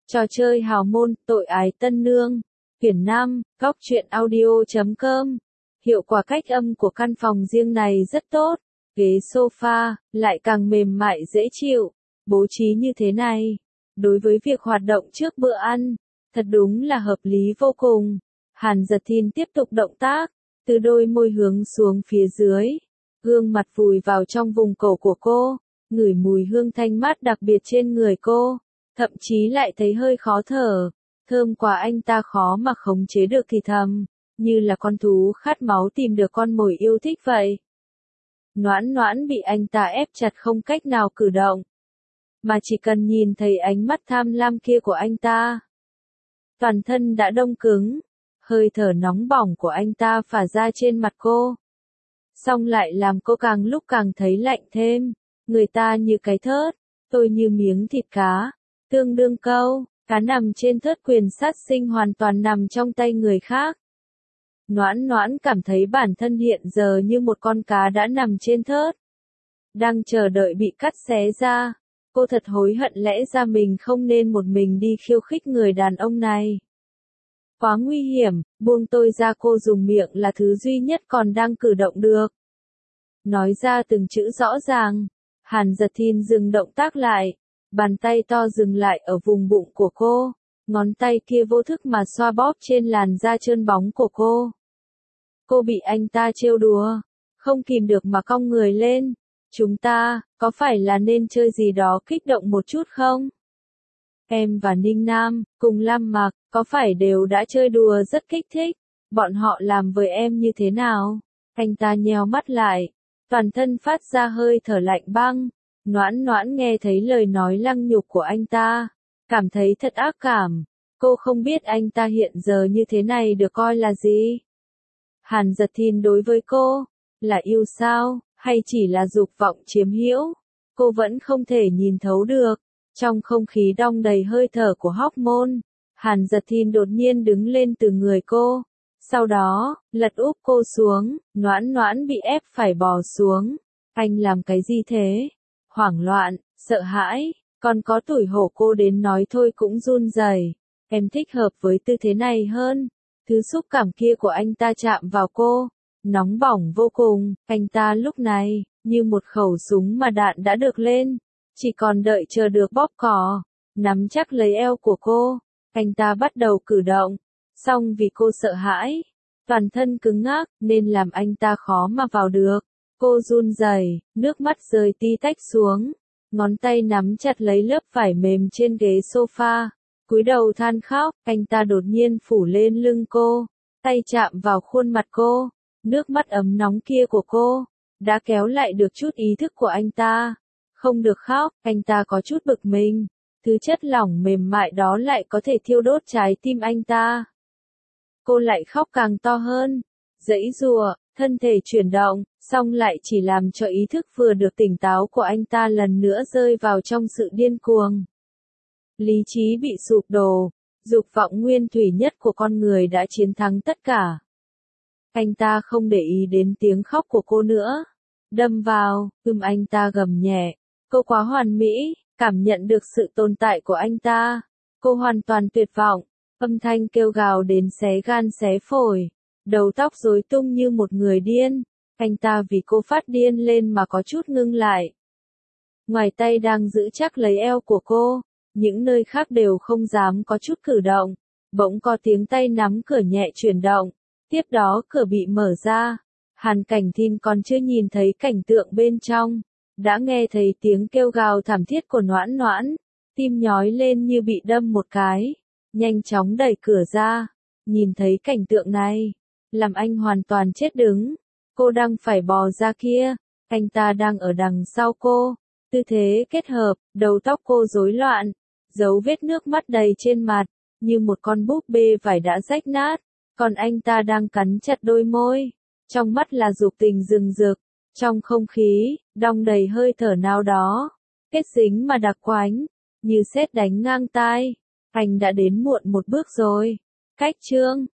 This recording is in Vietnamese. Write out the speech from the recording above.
Trò chơi hào môn, tội ái tân nương. Quyển 5, Góc truyện audio.com. Hiệu quả cách âm của căn phòng riêng này rất tốt. Ghế sofa, lại càng mềm mại dễ chịu. Bố trí như thế này, đối với việc hoạt động trước bữa ăn, thật đúng là hợp lý vô cùng. Hàn Giật Thìn tiếp tục động tác, từ đôi môi hướng xuống phía dưới. Gương mặt vùi vào trong vùng cổ của cô, ngửi mùi hương thanh mát đặc biệt trên người cô. Thậm chí lại thấy hơi khó thở, thơm quá anh ta khó mà khống chế được thì thầm, như là con thú khát máu tìm được con mồi yêu thích vậy. Noãn Noãn bị anh ta ép chặt không cách nào cử động, mà chỉ cần nhìn thấy ánh mắt tham lam kia của anh ta, toàn thân đã đông cứng, hơi thở nóng bỏng của anh ta phả ra trên mặt cô. Xong lại làm cô càng lúc càng thấy lạnh thêm, người ta như cái thớt, tôi như miếng thịt cá. Tương đương câu, cá nằm trên thớt quyền sát sinh hoàn toàn nằm trong tay người khác. Noãn Noãn cảm thấy bản thân hiện giờ như một con cá đã nằm trên thớt, đang chờ đợi bị cắt xé ra. Cô thật hối hận lẽ ra mình không nên một mình đi khiêu khích người đàn ông này. Quá nguy hiểm, buông tôi ra, cô dùng miệng là thứ duy nhất còn đang cử động được. Nói ra từng chữ rõ ràng, Hàn Giật Thìn dừng động tác lại. Bàn tay to dừng lại ở vùng bụng của cô, ngón tay kia vô thức mà xoa bóp trên làn da trơn bóng của cô. Cô bị anh ta trêu đùa, không kìm được mà cong người lên. Chúng ta, có phải là nên chơi gì đó kích động một chút không? Em và Ninh Nam, cùng Lam Mặc, có phải đều đã chơi đùa rất kích thích? Bọn họ làm với em như thế nào? Anh ta nheo mắt lại, toàn thân phát ra hơi thở lạnh băng. Noãn Noãn nghe thấy lời nói lăng nhục của anh ta, cảm thấy thật ác cảm. Cô không biết anh ta hiện giờ như thế này được coi là gì. Hàn Giật Thìn đối với cô, là yêu sao, hay chỉ là dục vọng chiếm hữu? Cô vẫn không thể nhìn thấu được. Trong không khí đong đầy hơi thở của hormone, Hàn Giật Thìn đột nhiên đứng lên từ người cô. Sau đó, lật úp cô xuống, Noãn Noãn bị ép phải bò xuống. Anh làm cái gì thế? Hoảng loạn, sợ hãi, còn có tủi hổ, cô đến nói thôi cũng run rẩy. Em thích hợp với tư thế này hơn. Thứ xúc cảm kia của anh ta chạm vào cô, nóng bỏng vô cùng. Anh ta lúc này, như một khẩu súng mà đạn đã được lên, chỉ còn đợi chờ được bóp cò. Nắm chắc lấy eo của cô, anh ta bắt đầu cử động. Song vì cô sợ hãi, toàn thân cứng ngắc, nên làm anh ta khó mà vào được. Cô run rẩy, nước mắt rơi tí tách xuống, ngón tay nắm chặt lấy lớp vải mềm trên ghế sofa, cúi đầu than khóc. Anh ta đột nhiên phủ lên lưng cô, tay chạm vào khuôn mặt cô, nước mắt ấm nóng kia của cô đã kéo lại được chút ý thức của anh ta. Không được khóc, anh ta có chút bực mình, thứ chất lỏng mềm mại đó lại có thể thiêu đốt trái tim anh ta. Cô lại khóc càng to hơn, giãy giụa, thân thể chuyển động, song lại chỉ làm cho ý thức vừa được tỉnh táo của anh ta lần nữa rơi vào trong sự điên cuồng. Lý trí bị sụp đổ, dục vọng nguyên thủy nhất của con người đã chiến thắng tất cả. Anh ta không để ý đến tiếng khóc của cô nữa, đâm vào, anh ta gầm nhẹ. Cô quá hoàn mỹ, cảm nhận được sự tồn tại của anh ta. Cô hoàn toàn tuyệt vọng, âm thanh kêu gào đến xé gan xé phổi. Đầu tóc rối tung như một người điên. Anh ta vì cô phát điên lên mà có chút ngưng lại. Ngoài tay đang giữ chắc lấy eo của cô, những nơi khác đều không dám có chút cử động. Bỗng có tiếng tay nắm cửa nhẹ chuyển động. Tiếp đó cửa bị mở ra. Hàn Cảnh Thìn còn chưa nhìn thấy cảnh tượng bên trong, đã nghe thấy tiếng kêu gào thảm thiết của Noãn Noãn. Tim nhói lên như bị đâm một cái. Nhanh chóng đẩy cửa ra. Nhìn thấy cảnh tượng này, làm anh hoàn toàn chết đứng. Cô đang phải bò ra kia, anh ta đang ở đằng sau cô. Tư thế kết hợp, đầu tóc cô rối loạn, dấu vết nước mắt đầy trên mặt, như một con búp bê vải đã rách nát. Còn anh ta đang cắn chặt đôi môi, trong mắt là dục tình rừng rực. Trong không khí, đong đầy hơi thở nào đó, kết dính mà đặc quánh, như sét đánh ngang tai. Anh đã đến muộn một bước rồi. Cách chương